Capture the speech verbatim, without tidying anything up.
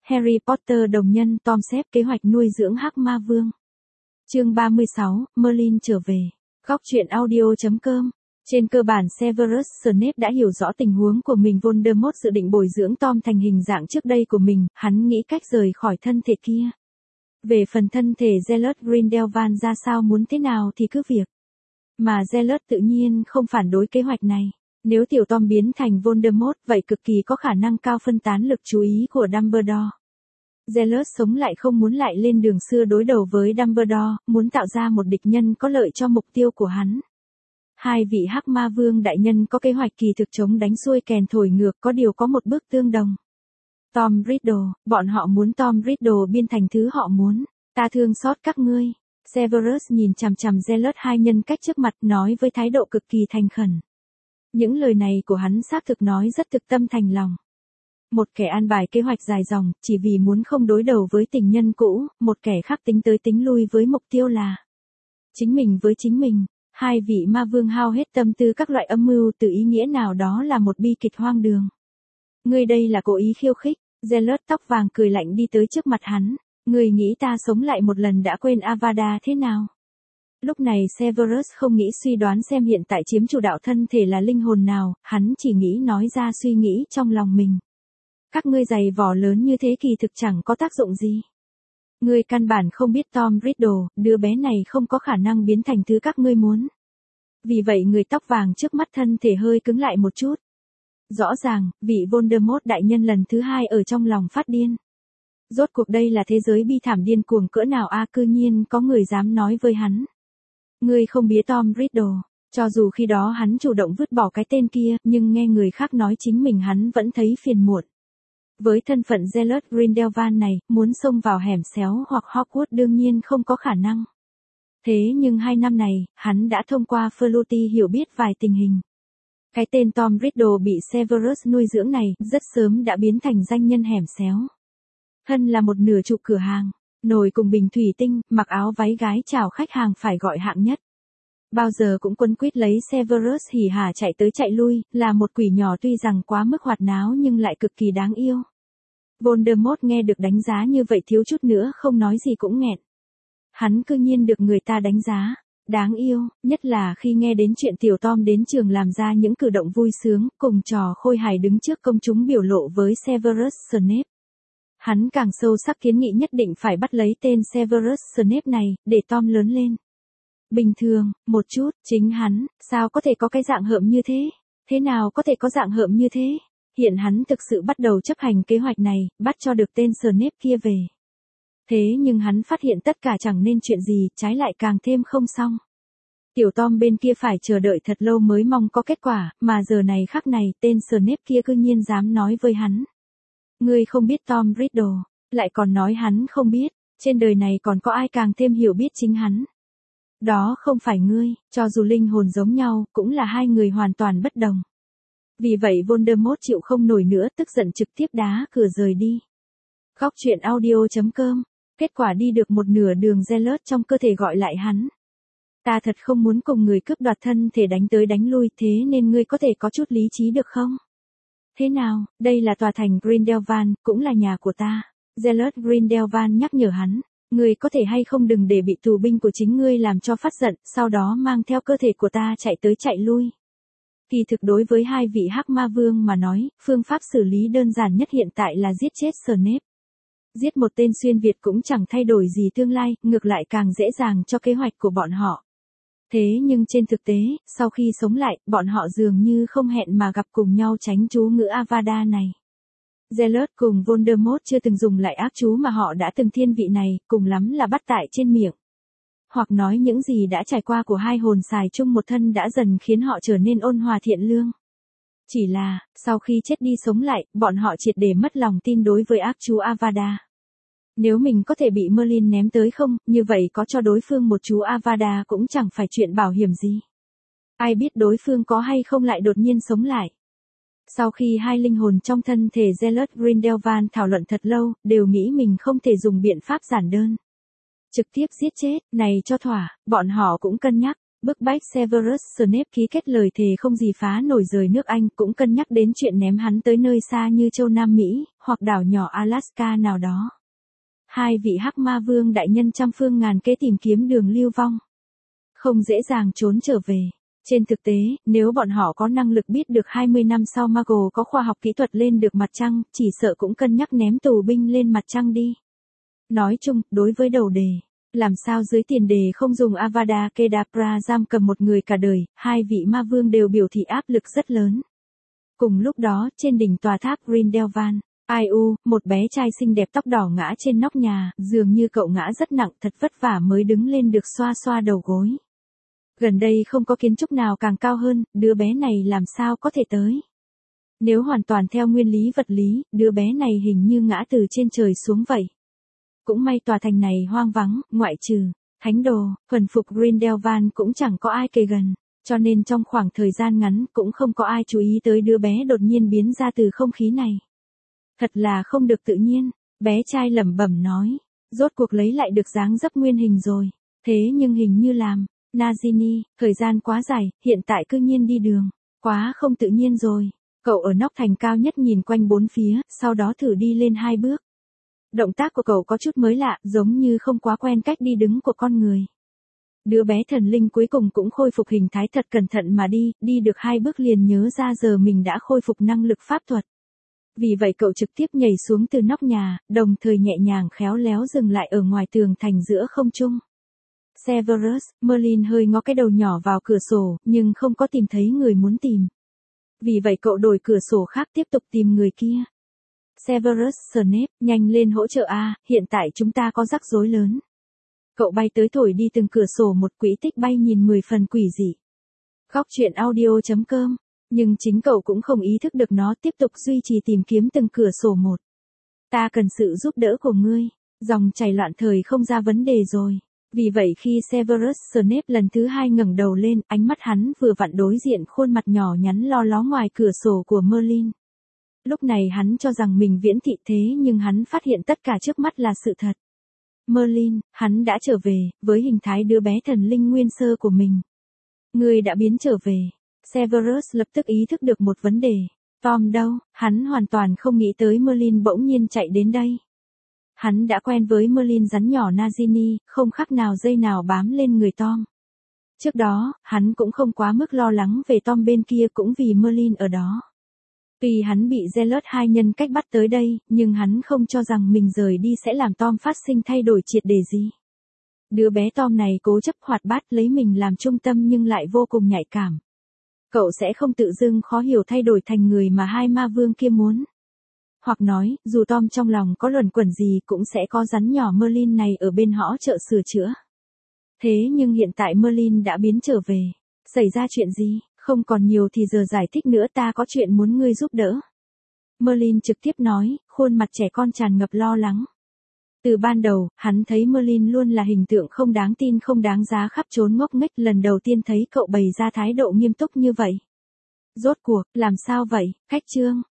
Harry Potter đồng nhân Tom xếp kế hoạch nuôi dưỡng Hắc Ma Vương. Chương ba mươi sáu, Merlin trở về. Góc truyện audio chấm com. Trên cơ bản Severus Snape đã hiểu rõ tình huống của mình. Voldemort dự định bồi dưỡng Tom thành hình dạng trước đây của mình, hắn nghĩ cách rời khỏi thân thể kia. Về phần thân thể Gellert Grindelwald ra sao muốn thế nào thì cứ việc. Mà Gellert tự nhiên không phản đối kế hoạch này. Nếu tiểu Tom biến thành Voldemort, vậy cực kỳ có khả năng cao phân tán lực chú ý của Dumbledore. Gellert sống lại không muốn lại lên đường xưa đối đầu với Dumbledore, muốn tạo ra một địch nhân có lợi cho mục tiêu của hắn. Hai vị Hắc Ma Vương đại nhân có kế hoạch kỳ thực chống đánh xuôi kèn thổi ngược, có điều có một bước tương đồng. Tom Riddle, bọn họ muốn Tom Riddle biên thành thứ họ muốn. Ta thương xót các ngươi. Severus nhìn chằm chằm Gellert hai nhân cách trước mặt, nói với thái độ cực kỳ thành khẩn. Những lời này của hắn xác thực nói rất thực tâm thành lòng. Một kẻ an bài kế hoạch dài dòng, chỉ vì muốn không đối đầu với tình nhân cũ, một kẻ khác tính tới tính lui với mục tiêu là chính mình với chính mình. Hai vị ma vương hao hết tâm tư các loại âm mưu, từ ý nghĩa nào đó là một bi kịch hoang đường. Ngươi đây là cố ý khiêu khích. Gellert tóc vàng cười lạnh đi tới trước mặt hắn. Ngươi nghĩ ta sống lại một lần đã quên Avada thế nào? Lúc này Severus không nghĩ suy đoán xem hiện tại chiếm chủ đạo thân thể là linh hồn nào, hắn chỉ nghĩ nói ra suy nghĩ trong lòng mình. Các ngươi giày vò lớn như thế kỳ thực chẳng có tác dụng gì. Ngươi căn bản không biết Tom Riddle, đứa bé này không có khả năng biến thành thứ các ngươi muốn. Vì vậy người tóc vàng trước mắt thân thể hơi cứng lại một chút. Rõ ràng, vị Voldemort đại nhân lần thứ hai ở trong lòng phát điên. Rốt cuộc đây là thế giới bi thảm điên cuồng cỡ nào a, cư nhiên có người dám nói với hắn. Ngươi không biết Tom Riddle, cho dù khi đó hắn chủ động vứt bỏ cái tên kia, nhưng nghe người khác nói chính mình hắn vẫn thấy phiền muộn. Với thân phận Gellert Grindelwald này, muốn xông vào hẻm xéo hoặc Hogwarts đương nhiên không có khả năng. Thế nhưng hai năm này, hắn đã thông qua Flutie hiểu biết vài tình hình. Cái tên Tom Riddle bị Severus nuôi dưỡng này, rất sớm đã biến thành danh nhân hẻm xéo. Thân là một nửa trụ cửa hàng, nồi cùng bình thủy tinh, mặc áo váy gái chào khách hàng phải gọi hạng nhất. Bao giờ cũng quấn quýt lấy Severus hỉ hả chạy tới chạy lui, là một quỷ nhỏ tuy rằng quá mức hoạt náo nhưng lại cực kỳ đáng yêu. Voldemort nghe được đánh giá như vậy thiếu chút nữa không nói gì cũng nghẹn. Hắn cư nhiên được người ta đánh giá đáng yêu, nhất là khi nghe đến chuyện tiểu Tom đến trường làm ra những cử động vui sướng, cùng trò khôi hài đứng trước công chúng biểu lộ với Severus Snape. Hắn càng sâu sắc kiến nghị nhất định phải bắt lấy tên Severus Snape này, để Tom lớn lên. Bình thường, một chút, chính hắn, sao có thể có cái dạng hợm như thế? Thế nào có thể có dạng hợm như thế? Hiện hắn thực sự bắt đầu chấp hành kế hoạch này, bắt cho được tên Snape kia về. Thế nhưng hắn phát hiện tất cả chẳng nên chuyện gì, trái lại càng thêm không xong. Tiểu Tom bên kia phải chờ đợi thật lâu mới mong có kết quả, mà giờ này khắc này, tên Snape kia cư nhiên dám nói với hắn. Ngươi không biết Tom Riddle, lại còn nói hắn không biết, trên đời này còn có ai càng thêm hiểu biết chính hắn. Đó không phải ngươi, cho dù linh hồn giống nhau, cũng là hai người hoàn toàn bất đồng. Vì vậy Voldemort chịu không nổi nữa, tức giận trực tiếp đá cửa rời đi. Góc truyện audio chấm com. Kết quả đi được một nửa đường Gellert trong cơ thể gọi lại hắn. Ta thật không muốn cùng người cướp đoạt thân thể đánh tới đánh lui, thế nên ngươi có thể có chút lý trí được không? Thế nào, đây là tòa thành Grindelwald, cũng là nhà của ta. Gellert Grindelwald nhắc nhở hắn. Ngươi có thể hay không đừng để bị tù binh của chính ngươi làm cho phát giận, sau đó mang theo cơ thể của ta chạy tới chạy lui. Kỳ thực đối với hai vị Hắc Ma Vương mà nói, phương pháp xử lý đơn giản nhất hiện tại là giết chết Snape. Giết một tên xuyên Việt cũng chẳng thay đổi gì tương lai, ngược lại càng dễ dàng cho kế hoạch của bọn họ. Thế nhưng trên thực tế, sau khi sống lại, bọn họ dường như không hẹn mà gặp cùng nhau tránh chú ngữ Avada này. Gellert cùng Voldemort chưa từng dùng lại ác chú mà họ đã từng thiên vị này, cùng lắm là bắt tại trên miệng. Hoặc nói những gì đã trải qua của hai hồn xài chung một thân đã dần khiến họ trở nên ôn hòa thiện lương. Chỉ là, sau khi chết đi sống lại, bọn họ triệt để mất lòng tin đối với ác chú Avada. Nếu mình có thể bị Merlin ném tới không, như vậy có cho đối phương một chú Avada cũng chẳng phải chuyện bảo hiểm gì. Ai biết đối phương có hay không lại đột nhiên sống lại. Sau khi hai linh hồn trong thân thể Gellert Grindelwald thảo luận thật lâu, đều nghĩ mình không thể dùng biện pháp giản đơn. Trực tiếp giết chết, này cho thỏa, bọn họ cũng cân nhắc, bức bách Severus Snape ký kết lời thề không gì phá nổi rời nước Anh, cũng cân nhắc đến chuyện ném hắn tới nơi xa như châu Nam Mỹ, hoặc đảo nhỏ Alaska nào đó. Hai vị hắc ma vương đại nhân trăm phương ngàn kế tìm kiếm đường lưu vong. Không dễ dàng trốn trở về. Trên thực tế, nếu bọn họ có năng lực biết được hai mươi năm sau Marvel có khoa học kỹ thuật lên được mặt trăng, chỉ sợ cũng cân nhắc ném tù binh lên mặt trăng đi. Nói chung, đối với đầu đề, làm sao dưới tiền đề không dùng Avada Kedavra giam cầm một người cả đời, hai vị ma vương đều biểu thị áp lực rất lớn. Cùng lúc đó, trên đỉnh tòa tháp Grindelwald, ai u, một bé trai xinh đẹp tóc đỏ ngã trên nóc nhà, dường như cậu ngã rất nặng, thật vất vả mới đứng lên được xoa xoa đầu gối. Gần đây không có kiến trúc nào càng cao hơn, đứa bé này làm sao có thể tới. Nếu hoàn toàn theo nguyên lý vật lý, đứa bé này hình như ngã từ trên trời xuống vậy. Cũng may tòa thành này hoang vắng, ngoại trừ thánh đồ, thuần phục Grindelwald cũng chẳng có ai kề gần, cho nên trong khoảng thời gian ngắn cũng không có ai chú ý tới đứa bé đột nhiên biến ra từ không khí này. Thật là không được tự nhiên, bé trai lẩm bẩm nói, rốt cuộc lấy lại được dáng dấp nguyên hình rồi, thế nhưng hình như làm, Nagini, thời gian quá dài, hiện tại cư nhiên đi đường, quá không tự nhiên rồi. Cậu ở nóc thành cao nhất nhìn quanh bốn phía, sau đó thử đi lên hai bước. Động tác của cậu có chút mới lạ, giống như không quá quen cách đi đứng của con người. Đứa bé thần linh cuối cùng cũng khôi phục hình thái thật cẩn thận mà đi, đi được hai bước liền nhớ ra giờ mình đã khôi phục năng lực pháp thuật. Vì vậy cậu trực tiếp nhảy xuống từ nóc nhà, đồng thời nhẹ nhàng khéo léo dừng lại ở ngoài tường thành giữa không trung. Severus, Merlin hơi ngó cái đầu nhỏ vào cửa sổ, nhưng không có tìm thấy người muốn tìm. Vì vậy cậu đổi cửa sổ khác tiếp tục tìm người kia. Severus Snape, nhanh lên hỗ trợ a, hiện tại chúng ta có rắc rối lớn. Cậu bay tới thổi đi từng cửa sổ một quỹ tích bay nhìn mười phần quỷ dị. Góc truyện audio chấm com, nhưng chính cậu cũng không ý thức được nó tiếp tục duy trì tìm kiếm từng cửa sổ một. Ta cần sự giúp đỡ của ngươi, dòng chảy loạn thời không ra vấn đề rồi. Vì vậy khi Severus Snape lần thứ hai ngẩng đầu lên, ánh mắt hắn vừa vặn đối diện khuôn mặt nhỏ nhắn lo ló ngoài cửa sổ của Merlin. Lúc này hắn cho rằng mình viễn thị thế nhưng hắn phát hiện tất cả trước mắt là sự thật. Merlin, hắn đã trở về, với hình thái đứa bé thần linh nguyên sơ của mình. Người đã biến trở về. Severus lập tức ý thức được một vấn đề. Tom đâu, hắn hoàn toàn không nghĩ tới Merlin bỗng nhiên chạy đến đây. Hắn đã quen với Merlin rắn nhỏ Nagini, không khác nào dây nào bám lên người Tom. Trước đó, hắn cũng không quá mức lo lắng về Tom bên kia cũng vì Merlin ở đó. Tuy hắn bị Zealot hai nhân cách bắt tới đây, nhưng hắn không cho rằng mình rời đi sẽ làm Tom phát sinh thay đổi triệt để gì. Đứa bé Tom này cố chấp hoạt bát lấy mình làm trung tâm nhưng lại vô cùng nhạy cảm. Cậu sẽ không tự dưng khó hiểu thay đổi thành người mà hai ma vương kia muốn. Hoặc nói, dù Tom trong lòng có luẩn quẩn gì cũng sẽ có rắn nhỏ Merlin này ở bên hõ trợ sửa chữa. Thế nhưng hiện tại Merlin đã biến trở về. Xảy ra chuyện gì? Không còn nhiều thì giờ giải thích nữa, ta có chuyện muốn ngươi giúp đỡ. Merlin trực tiếp nói, khuôn mặt trẻ con tràn ngập lo lắng. Từ ban đầu, hắn thấy Merlin luôn là hình tượng không đáng tin không đáng giá khắp trốn ngốc nghếch, lần đầu tiên thấy cậu bày ra thái độ nghiêm túc như vậy. Rốt cuộc, làm sao vậy, khách trương?